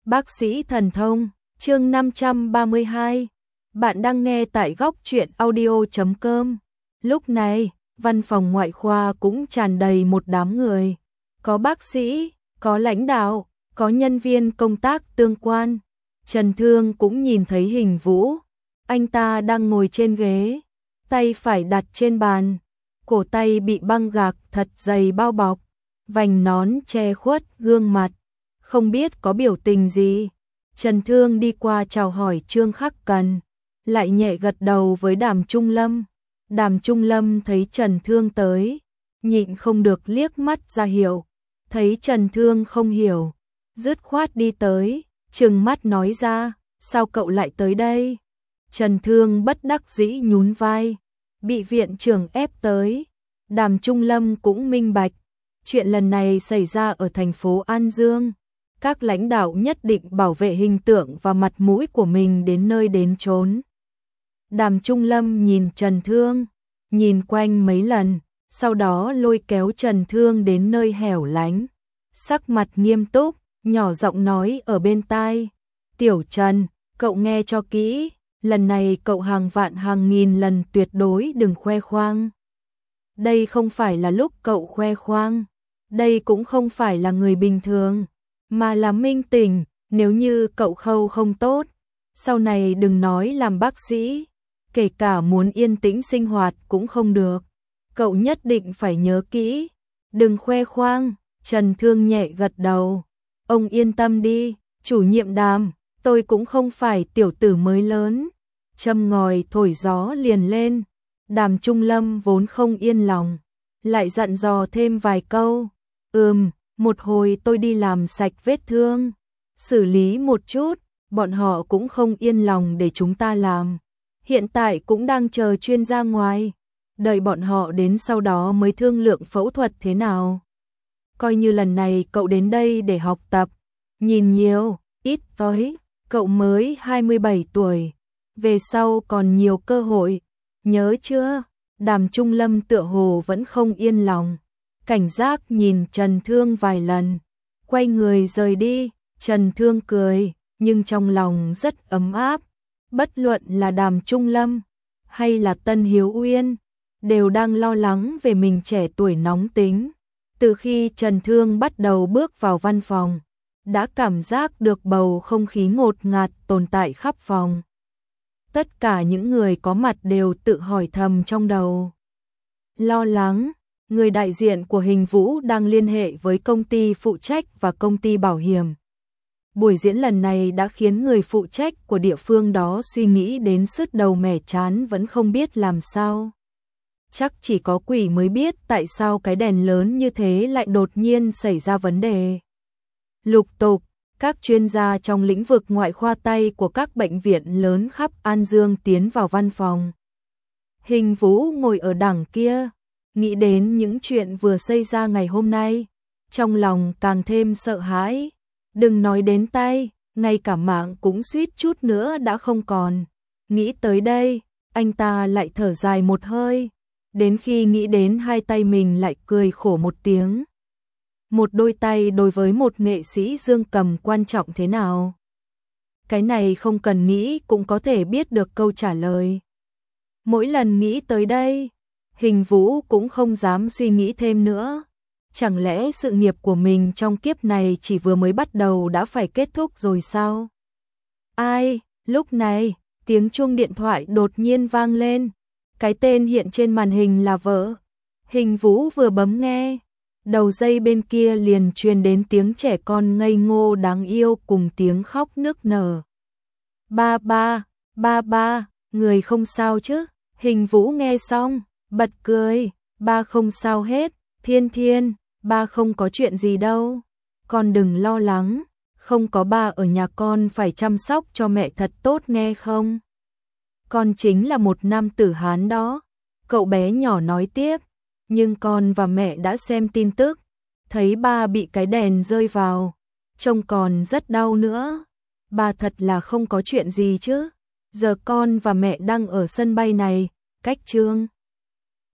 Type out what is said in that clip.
Bác sĩ thần thông, chương 532. Bạn đang nghe tại góc truyện audio.com. Lúc này, văn phòng ngoại khoa cũng tràn đầy một đám người. Có bác sĩ, có lãnh đạo, có nhân viên công tác tương quan. Trần Thương cũng nhìn thấy Hình Vũ. Anh ta đang ngồi trên ghế, tay phải đặt trên bàn. Cổ tay bị băng gạc thật dày bao bọc, vành nón che khuất gương mặt. Không biết có biểu tình gì. Trần Thương đi qua chào hỏi Trương Khắc Cần, lại nhẹ gật đầu với Đàm Trung Lâm. Đàm Trung Lâm thấy Trần Thương tới, nhịn không được liếc mắt ra hiệu. Thấy Trần Thương không hiểu, dứt khoát đi tới, trừng mắt nói ra, sao cậu lại tới đây? Trần Thương bất đắc dĩ nhún vai, bị viện trưởng ép tới. Đàm Trung Lâm cũng minh bạch, chuyện lần này xảy ra ở thành phố An Dương. Các lãnh đạo nhất định bảo vệ hình tượng và mặt mũi của mình đến nơi đến chốn. Đàm Trung Lâm nhìn Trần Thương, nhìn quanh mấy lần, sau đó lôi kéo Trần Thương đến nơi hẻo lánh. Sắc mặt nghiêm túc, nhỏ giọng nói ở bên tai. Tiểu Trần, cậu nghe cho kỹ, lần này cậu hàng vạn hàng nghìn lần tuyệt đối đừng khoe khoang. Đây không phải là lúc cậu khoe khoang, đây cũng không phải là người bình thường, mà là minh tình. Nếu như cậu khâu không tốt, sau này đừng nói làm bác sĩ, kể cả muốn yên tĩnh sinh hoạt cũng không được. Cậu nhất định phải nhớ kỹ, đừng khoe khoang. Trần Thương nhẹ gật đầu. Ông yên tâm đi, chủ nhiệm Đàm, tôi cũng không phải tiểu tử mới lớn. Châm ngòi thổi gió liền lên. Đàm Trung Lâm vốn không yên lòng, lại dặn dò thêm vài câu. Một hồi tôi đi làm sạch vết thương, xử lý một chút, bọn họ cũng không yên lòng để chúng ta làm. Hiện tại cũng đang chờ chuyên gia ngoài, đợi bọn họ đến sau đó mới thương lượng phẫu thuật thế nào. Coi như lần này cậu đến đây để học tập, nhìn nhiều, ít tới, cậu mới 27 tuổi, về sau còn nhiều cơ hội, nhớ chưa? Đàm Trung Lâm tựa hồ vẫn không yên lòng, cảnh giác nhìn Trần Thương vài lần, quay người rời đi. Trần Thương cười, nhưng trong lòng rất ấm áp. Bất luận là Đàm Trung Lâm hay là Tân Hiếu Uyên, đều đang lo lắng về mình trẻ tuổi nóng tính. Từ khi Trần Thương bắt đầu bước vào văn phòng, đã cảm giác được bầu không khí ngột ngạt tồn tại khắp phòng. Tất cả những người có mặt đều tự hỏi thầm trong đầu. Lo lắng, người đại diện của Hình Vũ đang liên hệ với công ty phụ trách và công ty bảo hiểm. Buổi diễn lần này đã khiến người phụ trách của địa phương đó suy nghĩ đến sứt đầu mẻ trán, vẫn không biết làm sao. Chắc chỉ có quỷ mới biết tại sao cái đèn lớn như thế lại đột nhiên xảy ra vấn đề. Lục tục, các chuyên gia trong lĩnh vực ngoại khoa tay của các bệnh viện lớn khắp An Dương tiến vào văn phòng. Hình Vũ ngồi ở đằng kia, nghĩ đến những chuyện vừa xảy ra ngày hôm nay, trong lòng càng thêm sợ hãi. Đừng nói đến tay, ngay cả mạng cũng suýt chút nữa đã không còn. Nghĩ tới đây, anh ta lại thở dài một hơi, đến khi nghĩ đến hai tay mình lại cười khổ một tiếng. Một đôi tay đối với một nghệ sĩ dương cầm quan trọng thế nào? Cái này không cần nghĩ cũng có thể biết được câu trả lời. Mỗi lần nghĩ tới đây, Hình Vũ cũng không dám suy nghĩ thêm nữa. Chẳng lẽ sự nghiệp của mình trong kiếp này chỉ vừa mới bắt đầu đã phải kết thúc rồi sao? Ai? Lúc này, tiếng chuông điện thoại đột nhiên vang lên. Cái tên hiện trên màn hình là vợ. Hình Vũ vừa bấm nghe, đầu dây bên kia liền truyền đến tiếng trẻ con ngây ngô đáng yêu cùng tiếng khóc nức nở. Ba ba, người không sao chứ? Hình Vũ nghe xong, bật cười. Ba không sao hết, Thiên, ba không có chuyện gì đâu. Con đừng lo lắng, không có ba ở nhà con phải chăm sóc cho mẹ thật tốt nghe không? Con chính là một nam tử Hán đó. Cậu bé nhỏ nói tiếp, nhưng con và mẹ đã xem tin tức, thấy ba bị cái đèn rơi vào, trông còn rất đau nữa. Ba thật là không có chuyện gì chứ? Giờ con và mẹ đang ở sân bay này, cách Trương